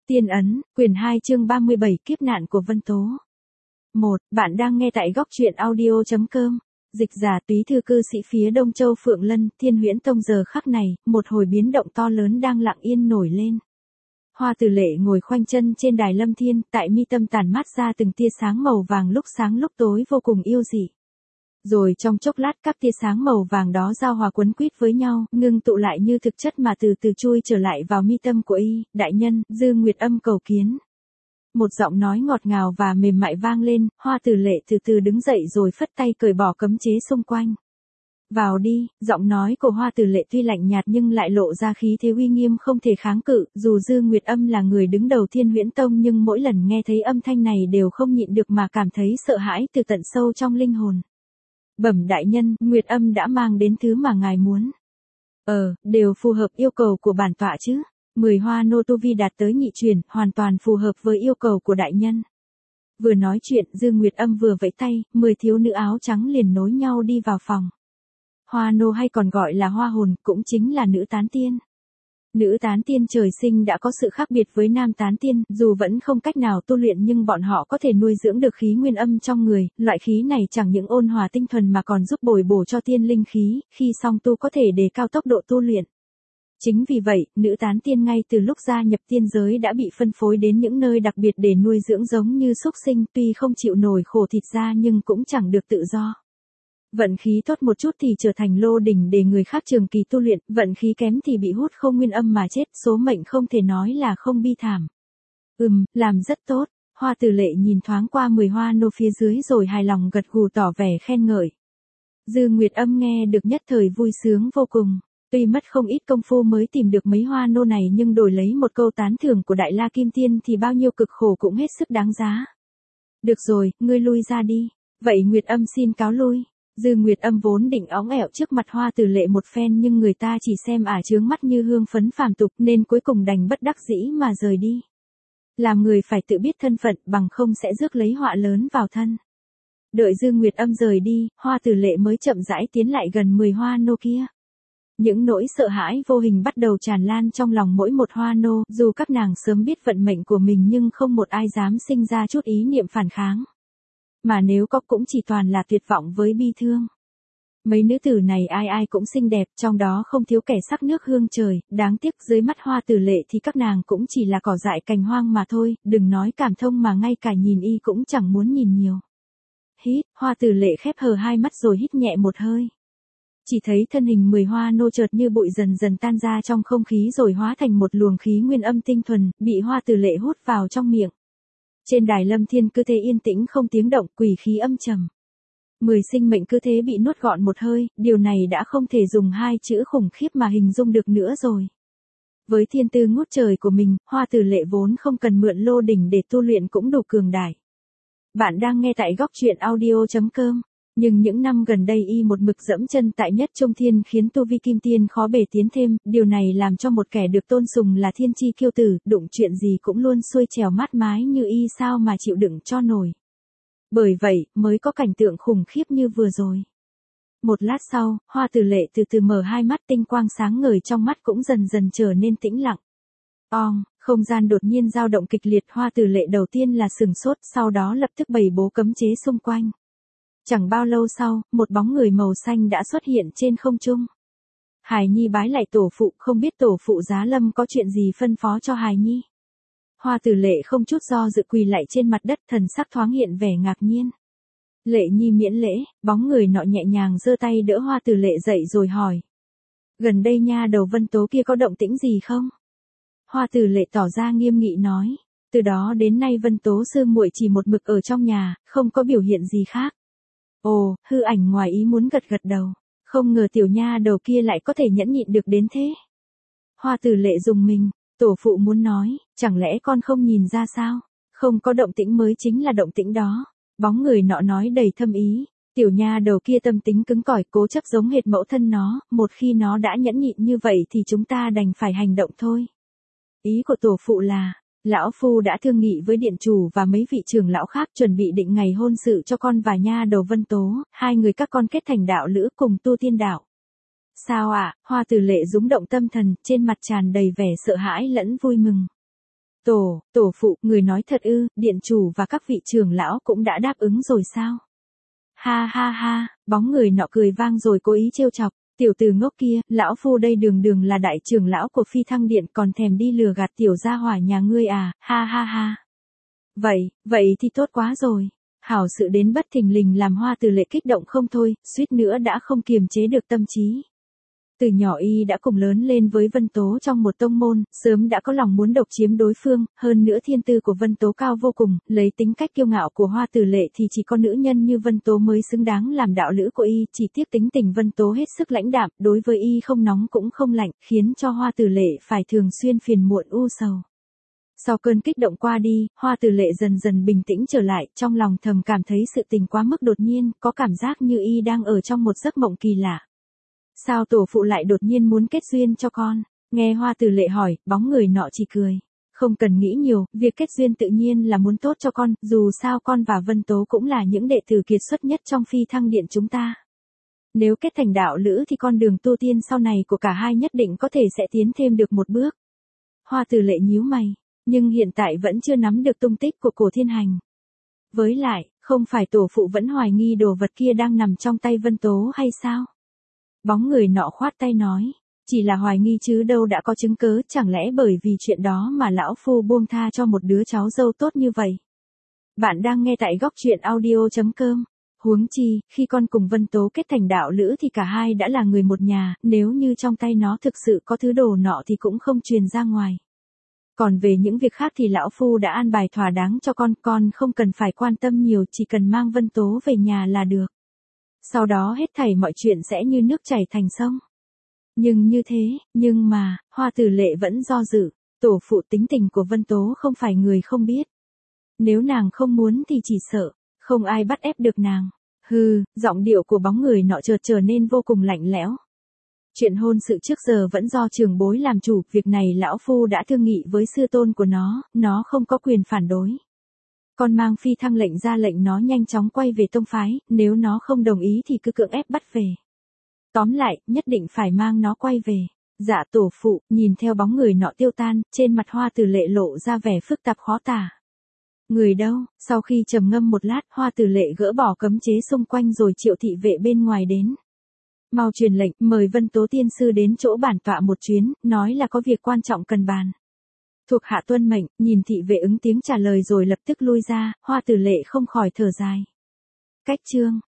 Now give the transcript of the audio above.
Tiên ấn, quyển 2 chương 37 kiếp nạn của Vân Tố. 1. Bạn đang nghe tại góc truyện audio.com. Dịch giả túy thư cư sĩ phía Đông Châu Phượng Lân, Thiên Huyễn Tông giờ khắc này, một hồi biến động to lớn đang lặng yên nổi lên. Hoa Tử Lệ ngồi khoanh chân trên đài lâm thiên, tại mi tâm tản mát ra từng tia sáng màu vàng lúc sáng lúc tối vô cùng yêu dị. Rồi trong chốc lát các tia sáng màu vàng đó giao hòa quấn quýt với nhau, ngưng tụ lại như thực chất mà từ từ chui trở lại vào mi tâm của y, đại nhân, Dư Nguyệt Âm cầu kiến. Một giọng nói ngọt ngào và mềm mại vang lên, Hoa Tử Lệ từ từ đứng dậy rồi phất tay cởi bỏ cấm chế xung quanh. Vào đi, giọng nói của Hoa Tử Lệ tuy lạnh nhạt nhưng lại lộ ra khí thế uy nghiêm không thể kháng cự, dù Dư Nguyệt Âm là người đứng đầu Thiên Huyễn Tông nhưng mỗi lần nghe thấy âm thanh này đều không nhịn được mà cảm thấy sợ hãi từ tận sâu trong linh hồn. Bẩm đại nhân, Nguyệt Âm đã mang đến thứ mà ngài muốn. Đều phù hợp yêu cầu của bản tọa chứ. 10 hoa nô tu vi đạt tới nhị truyền, hoàn toàn phù hợp với yêu cầu của đại nhân. Vừa nói chuyện, Dư Nguyệt Âm vừa vẫy tay, 10 thiếu nữ áo trắng liền nối nhau đi vào phòng. Hoa nô hay còn gọi là hoa hồn, cũng chính là nữ tán tiên. Nữ tán tiên trời sinh đã có sự khác biệt với nam tán tiên, dù vẫn không cách nào tu luyện nhưng bọn họ có thể nuôi dưỡng được khí nguyên âm trong người, loại khí này chẳng những ôn hòa tinh thuần mà còn giúp bồi bổ cho tiên linh khí, khi song tu có thể đề cao tốc độ tu luyện. Chính vì vậy, nữ tán tiên ngay từ lúc gia nhập tiên giới đã bị phân phối đến những nơi đặc biệt để nuôi dưỡng giống như súc sinh, tuy không chịu nổi khổ thịt da nhưng cũng chẳng được tự do. Vận khí tốt một chút thì trở thành lô đỉnh để người khác trường kỳ tu luyện, vận khí kém thì bị hút không nguyên âm mà chết, số mệnh không thể nói là không bi thảm. Làm rất tốt. Hoa Tử Lệ nhìn thoáng qua 10 hoa nô phía dưới rồi hài lòng gật gù tỏ vẻ khen ngợi. Dư Nguyệt Âm nghe được nhất thời vui sướng vô cùng. Tuy mất không ít công phu mới tìm được mấy hoa nô này nhưng đổi lấy một câu tán thưởng của Đại La Kim Tiên thì bao nhiêu cực khổ cũng hết sức đáng giá. Được rồi, ngươi lui ra đi. Vậy Nguyệt Âm xin cáo lui. Dư Nguyệt Âm vốn định óng ẻo trước mặt Hoa Tử Lệ một phen nhưng người ta chỉ xem ả chướng mắt như hương phấn phàm tục nên cuối cùng đành bất đắc dĩ mà rời đi. Làm người phải tự biết thân phận bằng không sẽ rước lấy họa lớn vào thân. Đợi Dư Nguyệt Âm rời đi, Hoa Tử Lệ mới chậm rãi tiến lại gần 10 hoa nô kia. Những nỗi sợ hãi vô hình bắt đầu tràn lan trong lòng mỗi một hoa nô, dù các nàng sớm biết vận mệnh của mình nhưng không một ai dám sinh ra chút ý niệm phản kháng. Mà nếu có cũng chỉ toàn là tuyệt vọng với bi thương. Mấy nữ tử này ai ai cũng xinh đẹp, trong đó không thiếu kẻ sắc nước hương trời, đáng tiếc dưới mắt Hoa Tử Lệ thì các nàng cũng chỉ là cỏ dại cành hoang mà thôi, đừng nói cảm thông mà ngay cả nhìn y cũng chẳng muốn nhìn nhiều. Hít, Hoa Tử Lệ khép hờ hai mắt rồi hít nhẹ một hơi. Chỉ thấy thân hình 10 hoa nô chợt như bụi dần dần tan ra trong không khí rồi hóa thành một luồng khí nguyên âm tinh thuần, bị Hoa Tử Lệ hút vào trong miệng. Trên đài lâm thiên cứ thế yên tĩnh không tiếng động, quỷ khí âm trầm. 10 sinh mệnh cứ thế bị nuốt gọn một hơi, điều này đã không thể dùng hai chữ khủng khiếp mà hình dung được nữa rồi. Với thiên tư ngút trời của mình, Hoa Tử Lệ vốn không cần mượn lô đỉnh để tu luyện cũng đủ cường đại. Bạn đang nghe tại góc truyện audio.com. Nhưng những năm gần đây y một mực dẫm chân tại nhất trung thiên khiến tu vi kim tiên khó bề tiến thêm, điều này làm cho một kẻ được tôn sùng là thiên chi kiêu tử, đụng chuyện gì cũng luôn xuôi trèo mát mái như y sao mà chịu đựng cho nổi. Bởi vậy, mới có cảnh tượng khủng khiếp như vừa rồi. Một lát sau, Hoa Tử Lệ từ từ mở hai mắt, tinh quang sáng ngời trong mắt cũng dần dần trở nên tĩnh lặng. Không gian đột nhiên dao động kịch liệt, Hoa Tử Lệ đầu tiên là sừng sốt, sau đó lập tức bày bố cấm chế xung quanh. Chẳng bao lâu sau, một bóng người màu xanh đã xuất hiện trên không trung. Hài Nhi bái lại tổ phụ, không biết tổ phụ Giá Lâm có chuyện gì phân phó cho Hài Nhi. Hoa Tử Lệ không chút do dự quỳ lại trên mặt đất, thần sắc thoáng hiện vẻ ngạc nhiên. Lệ Nhi miễn lễ. Bóng người nọ nhẹ nhàng giơ tay đỡ Hoa Tử Lệ dậy rồi hỏi. Gần đây nha đầu Vân Tố kia có động tĩnh gì không? Hoa Tử Lệ tỏ ra nghiêm nghị nói. Từ đó đến nay Vân Tố sư muội chỉ một mực ở trong nhà, không có biểu hiện gì khác. Hư ảnh ngoài ý muốn gật gật đầu. Không ngờ tiểu nha đầu kia lại có thể nhẫn nhịn được đến thế. Hoa Tử Lệ rùng mình, tổ phụ muốn nói, chẳng lẽ con không nhìn ra sao? Không có động tĩnh mới chính là động tĩnh đó. Bóng người nọ nói đầy thâm ý, tiểu nha đầu kia tâm tính cứng cỏi cố chấp giống hệt mẫu thân nó, một khi nó đã nhẫn nhịn như vậy thì chúng ta đành phải hành động thôi. Ý của tổ phụ là, lão phu đã thương nghị với điện chủ và mấy vị trưởng lão khác chuẩn bị định ngày hôn sự cho con và nha đầu Vân Tố, hai người các con kết thành đạo lữ cùng tu tiên đạo. Sao ạ? Hoa Tử Lệ rúng động tâm thần, trên mặt tràn đầy vẻ sợ hãi lẫn vui mừng. Tổ phụ, người nói thật ư, điện chủ và các vị trưởng lão cũng đã đáp ứng rồi sao? Ha ha ha, bóng người nọ cười vang rồi cố ý trêu chọc, tiểu tử ngốc kia, lão phu đây đường đường là đại trưởng lão của Phi Thăng Điện còn thèm đi lừa gạt tiểu gia hỏa nhà ngươi à, ha ha ha. Vậy thì tốt quá rồi. Hảo sự đến bất thình lình làm Hoa Tử Lệ kích động không thôi, suýt nữa đã không kiềm chế được tâm trí. Từ nhỏ y đã cùng lớn lên với Vân Tố trong một tông môn, sớm đã có lòng muốn độc chiếm đối phương, hơn nữa thiên tư của Vân Tố cao vô cùng, lấy tính cách kiêu ngạo của Hoa Tử Lệ thì chỉ có nữ nhân như Vân Tố mới xứng đáng làm đạo lữ của y, chỉ tiếc tính tình Vân Tố hết sức lãnh đạm, đối với y không nóng cũng không lạnh, khiến cho Hoa Tử Lệ phải thường xuyên phiền muộn u sầu. Sau cơn kích động qua đi, Hoa Tử Lệ dần dần bình tĩnh trở lại, trong lòng thầm cảm thấy sự tình quá mức đột nhiên, có cảm giác như y đang ở trong một giấc mộng kỳ lạ. Sao tổ phụ lại đột nhiên muốn kết duyên cho con? Nghe Hoa Tử Lệ hỏi, bóng người nọ chỉ cười. Không cần nghĩ nhiều, việc kết duyên tự nhiên là muốn tốt cho con, dù sao con và Vân Tố cũng là những đệ tử kiệt xuất nhất trong Phi Thăng Điện chúng ta. Nếu kết thành đạo lữ thì con đường tu tiên sau này của cả hai nhất định có thể sẽ tiến thêm được một bước. Hoa Tử Lệ nhíu mày, nhưng hiện tại vẫn chưa nắm được tung tích của Cổ Thiên Hành. Với lại, không phải tổ phụ vẫn hoài nghi đồ vật kia đang nằm trong tay Vân Tố hay sao? Bóng người nọ khoát tay nói, chỉ là hoài nghi chứ đâu đã có chứng cớ, chẳng lẽ bởi vì chuyện đó mà lão phu buông tha cho một đứa cháu dâu tốt như vậy. Bạn đang nghe tại góc truyện audio.com. Huống chi, khi con cùng Vân Tố kết thành đạo lữ thì cả hai đã là người một nhà, nếu như trong tay nó thực sự có thứ đồ nọ thì cũng không truyền ra ngoài. Còn về những việc khác thì lão phu đã an bài thỏa đáng cho con không cần phải quan tâm nhiều, chỉ cần mang Vân Tố về nhà là được. Sau đó hết thảy mọi chuyện sẽ như nước chảy thành sông. Nhưng mà, Hoa Tử Lệ vẫn do dự, tổ phụ tính tình của Vân Tố không phải người không biết. Nếu nàng không muốn thì chỉ sợ, không ai bắt ép được nàng. Giọng điệu của bóng người nọ chợt trở nên vô cùng lạnh lẽo. Chuyện hôn sự trước giờ vẫn do trưởng bối làm chủ, việc này lão phu đã thương nghị với sư tôn của nó không có quyền phản đối. Con mang Phi Thăng lệnh ra lệnh nó nhanh chóng quay về tông phái, nếu nó không đồng ý thì cứ cưỡng ép bắt về. Tóm lại, nhất định phải mang nó quay về. Dạ tổ phụ, nhìn theo bóng người nọ tiêu tan, trên mặt Hoa Tử Lệ lộ ra vẻ phức tạp khó tả. Người đâu? Sau khi trầm ngâm một lát, Hoa Tử Lệ gỡ bỏ cấm chế xung quanh rồi triệu thị vệ bên ngoài đến. Mau truyền lệnh, mời Vân Tố tiên sư đến chỗ bản tọa một chuyến, nói là có việc quan trọng cần bàn. Thuộc hạ tuân mệnh, nhìn thị vệ ứng tiếng trả lời rồi lập tức lui ra, Hoa Tử Lệ không khỏi thở dài. Cách chương